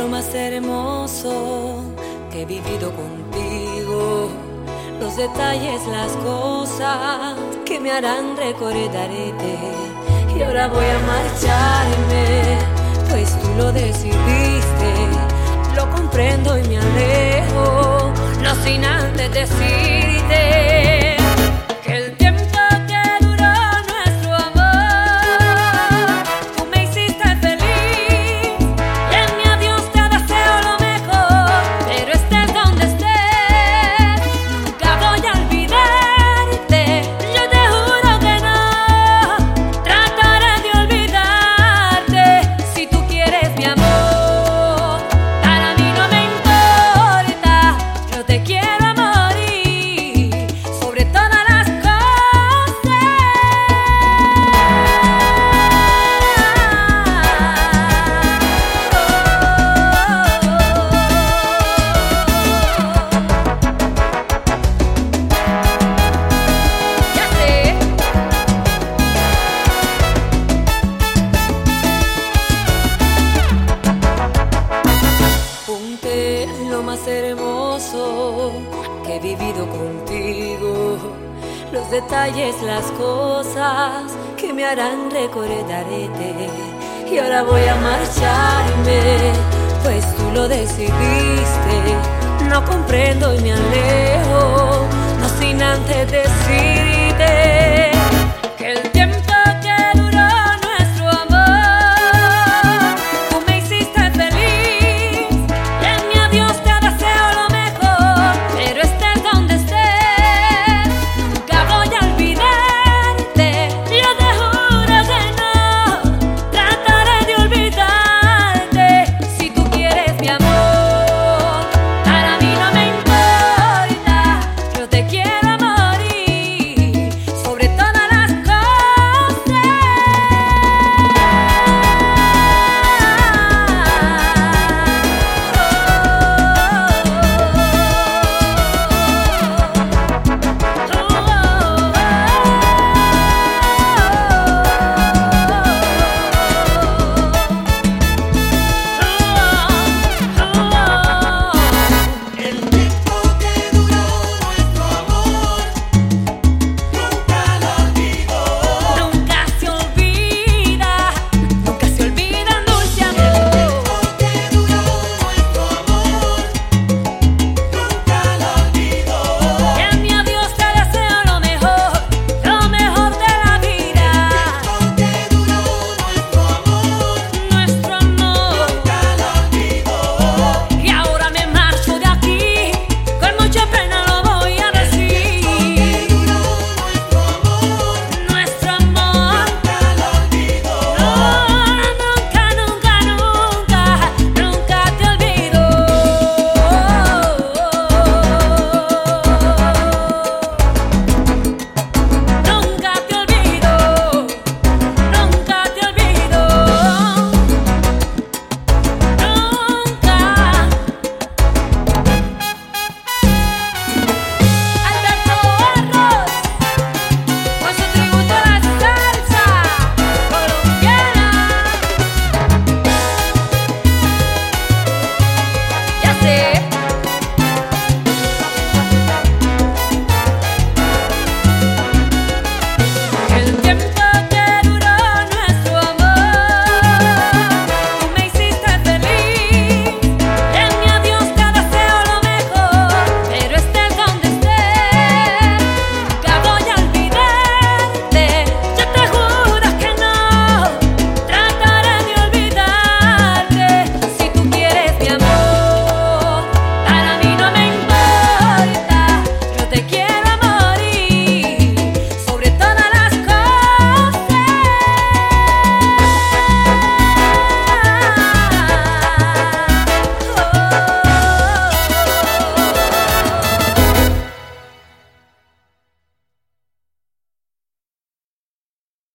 lo más hermoso que he vivido contigo, los detalles, las cosas que me harán recordarte. Y ahora voy a marcharme, pues tú lo decidiste. Lo comprendo y me alejo, no sin antes decirte que el tiempo que duró nuestro amor, tú me hiciste feliz y en mi adiós te deseo lo mejor. Pero estés donde estés, nunca voy a olvidarte. Yo te juro que no trataré de olvidarte. Si tú quieres mi amor, te quiero a morir sobre todas las cosas. Ya sé. Ponte lo más hermoso que he vivido contigo, los detalles, las cosas que me harán recordarte. Y ahora voy a marcharme, pues tú lo decidiste. No comprendo y me alejo, no sin antes decir